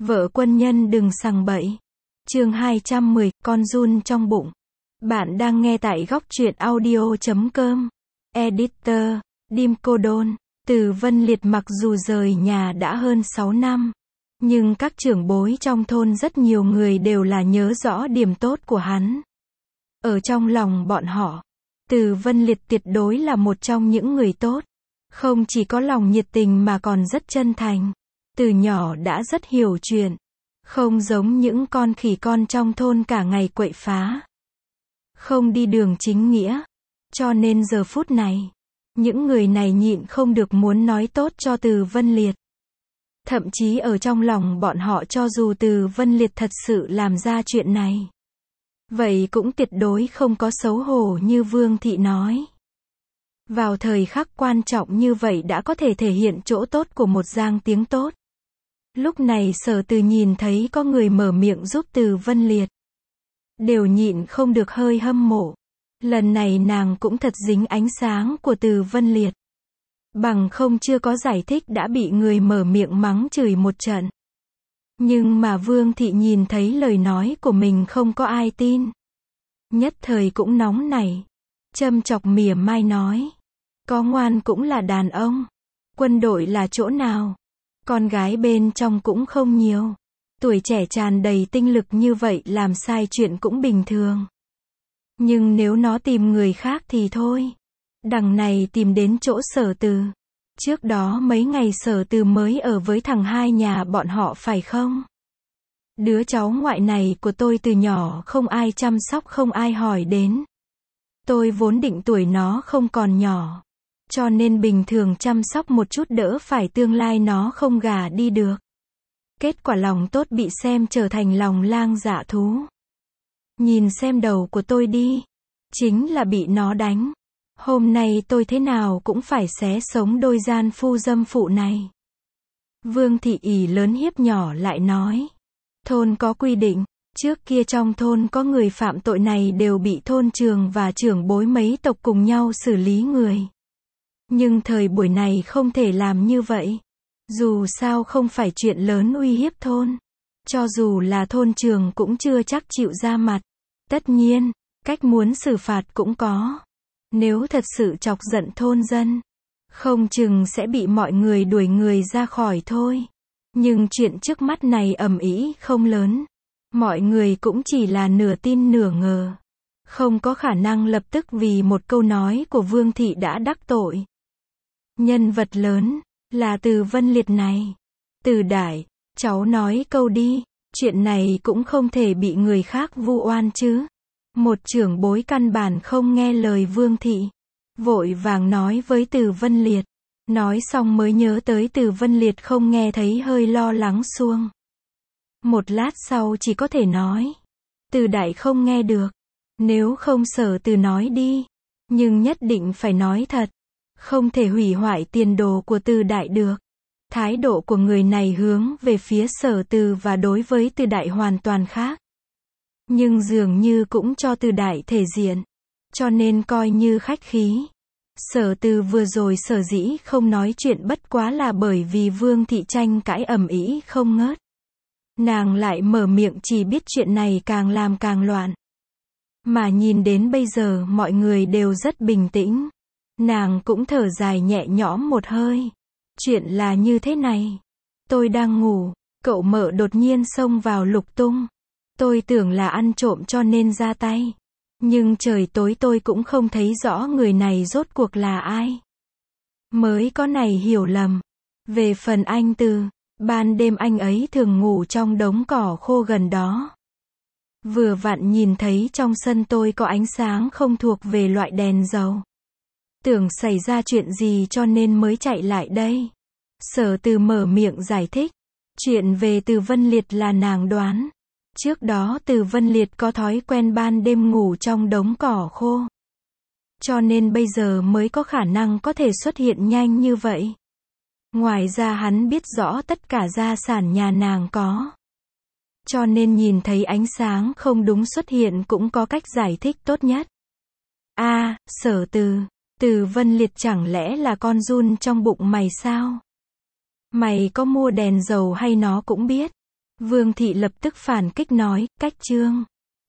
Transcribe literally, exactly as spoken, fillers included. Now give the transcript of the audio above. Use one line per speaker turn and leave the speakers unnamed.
Vợ quân nhân đừng sằng bậy. Chương hai trăm mười, con giun trong bụng. Bạn đang nghe tại góc truyện audio chấm com. Editor, Dim Cô Đôn. Từ Vân Liệt mặc dù rời nhà đã hơn sáu năm, nhưng các trưởng bối trong thôn rất nhiều người đều là nhớ rõ điểm tốt của hắn. Ở trong lòng bọn họ, Từ Vân Liệt tuyệt đối là một trong những người tốt. Không chỉ có lòng nhiệt tình mà còn rất chân thành. Từ nhỏ đã rất hiểu chuyện. Không giống những con khỉ con trong thôn cả ngày quậy phá. Không đi đường chính nghĩa. Cho nên giờ phút này, những người này nhịn không được muốn nói tốt cho Từ Vân Liệt. Thậm chí ở trong lòng bọn họ cho dù Từ Vân Liệt thật sự làm ra chuyện này, vậy cũng tuyệt đối không có xấu hổ như Vương Thị nói. Vào thời khắc quan trọng như vậy đã có thể thể hiện chỗ tốt của một giang tiếng tốt. Lúc này Sở Từ nhìn thấy có người mở miệng giúp Từ Vân Liệt, đều nhịn không được hơi hâm mộ. Lần này nàng cũng thật dính ánh sáng của Từ Vân Liệt. Bằng không chưa có giải thích đã bị người mở miệng mắng chửi một trận. Nhưng mà Vương Thị nhìn thấy lời nói của mình không có ai tin. Nhất thời cũng nóng nảy. Châm chọc mỉa mai nói. Có ngoan cũng là đàn ông. Quân đội là chỗ nào? Con gái bên trong cũng không nhiều. Tuổi trẻ tràn đầy tinh lực như vậy làm sai chuyện cũng bình thường. Nhưng nếu nó tìm người khác thì thôi. Đằng này tìm đến chỗ Sở Từ. Trước đó mấy ngày Sở Từ mới ở với thằng hai nhà bọn họ phải không? Đứa cháu ngoại này của tôi từ nhỏ không ai chăm sóc không ai hỏi đến. Tôi vốn định tuổi nó không còn nhỏ. Cho nên bình thường chăm sóc một chút đỡ phải tương lai nó không gả đi được. Kết quả lòng tốt bị xem trở thành lòng lang dạ thú. Nhìn xem đầu của tôi đi. Chính là bị nó đánh. Hôm nay tôi thế nào cũng phải xé sống đôi gian phu dâm phụ này. Vương Thị ỷ lớn hiếp nhỏ lại nói. Thôn có quy định. Trước kia trong thôn có người phạm tội này đều bị thôn trường và trưởng bối mấy tộc cùng nhau xử lý người. Nhưng thời buổi này không thể làm như vậy. Dù sao không phải chuyện lớn uy hiếp thôn. Cho dù là thôn trường cũng chưa chắc chịu ra mặt. Tất nhiên, cách muốn xử phạt cũng có. Nếu thật sự chọc giận thôn dân, không chừng sẽ bị mọi người đuổi người ra khỏi thôi. Nhưng chuyện trước mắt này ầm ĩ không lớn. Mọi người cũng chỉ là nửa tin nửa ngờ. Không có khả năng lập tức vì một câu nói của Vương Thị đã đắc tội. Nhân vật lớn, là Từ Vân Liệt này. Từ đại, cháu nói câu đi, chuyện này cũng không thể bị người khác vu oan chứ. Một trưởng bối căn bản không nghe lời Vương Thị. Vội vàng nói với Từ Vân Liệt. Nói xong mới nhớ tới Từ Vân Liệt không nghe thấy hơi lo lắng xuông. Một lát sau chỉ có thể nói. Từ đại không nghe được. Nếu không Sở Từ nói đi. Nhưng nhất định phải nói thật. Không thể hủy hoại tiền đồ của Từ đại được. Thái độ của người này hướng về phía Sở Từ và đối với Từ đại hoàn toàn khác. Nhưng dường như cũng cho Từ đại thể diện. Cho nên coi như khách khí. Sở Từ vừa rồi sở dĩ không nói chuyện bất quá là bởi vì Vương Thị tranh cãi ầm ĩ không ngớt. Nàng lại mở miệng chỉ biết chuyện này càng làm càng loạn. Mà nhìn đến bây giờ mọi người đều rất bình tĩnh. Nàng cũng thở dài nhẹ nhõm một hơi. Chuyện là như thế này. Tôi đang ngủ, cậu mợ đột nhiên xông vào lục tung. Tôi tưởng là ăn trộm cho nên ra tay. Nhưng trời tối tôi cũng không thấy rõ người này rốt cuộc là ai. Mới có này hiểu lầm. Về phần anh Từ, ban đêm anh ấy thường ngủ trong đống cỏ khô gần đó. Vừa vặn nhìn thấy trong sân tôi có ánh sáng không thuộc về loại đèn dầu. Tưởng xảy ra chuyện gì cho nên mới chạy lại đây. Sở Từ mở miệng giải thích. Chuyện về Từ Vân Liệt là nàng đoán. Trước đó Từ Vân Liệt có thói quen ban đêm ngủ trong đống cỏ khô. Cho nên bây giờ mới có khả năng có thể xuất hiện nhanh như vậy. Ngoài ra hắn biết rõ tất cả gia sản nhà nàng có. Cho nên nhìn thấy ánh sáng không đúng xuất hiện cũng có cách giải thích tốt nhất. A, à, Sở Từ, Từ Vân Liệt chẳng lẽ là con giun trong bụng mày sao? Mày có mua đèn dầu hay nó cũng biết? Vương thị lập tức phản kích nói, cách chương.